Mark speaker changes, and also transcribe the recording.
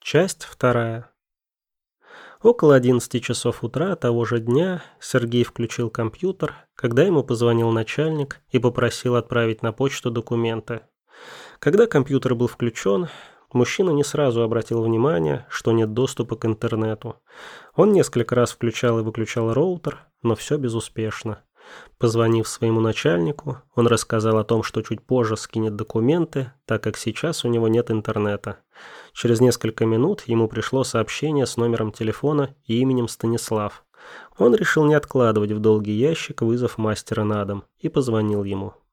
Speaker 1: Часть вторая. Около 11 часов утра того же дня Сергей включил компьютер, когда ему позвонил начальник и попросил отправить на почту документы. Когда компьютер был включен, мужчина не сразу обратил внимание, что нет доступа к интернету. Он несколько раз включал и выключал роутер, но все безуспешно. Позвонив своему начальнику, он рассказал о том, что чуть позже скинет документы, так как сейчас у него нет интернета. Через несколько минут ему пришло сообщение с номером телефона и именем Станислав. Он решил не откладывать в долгий ящик вызов мастера на дом и позвонил ему.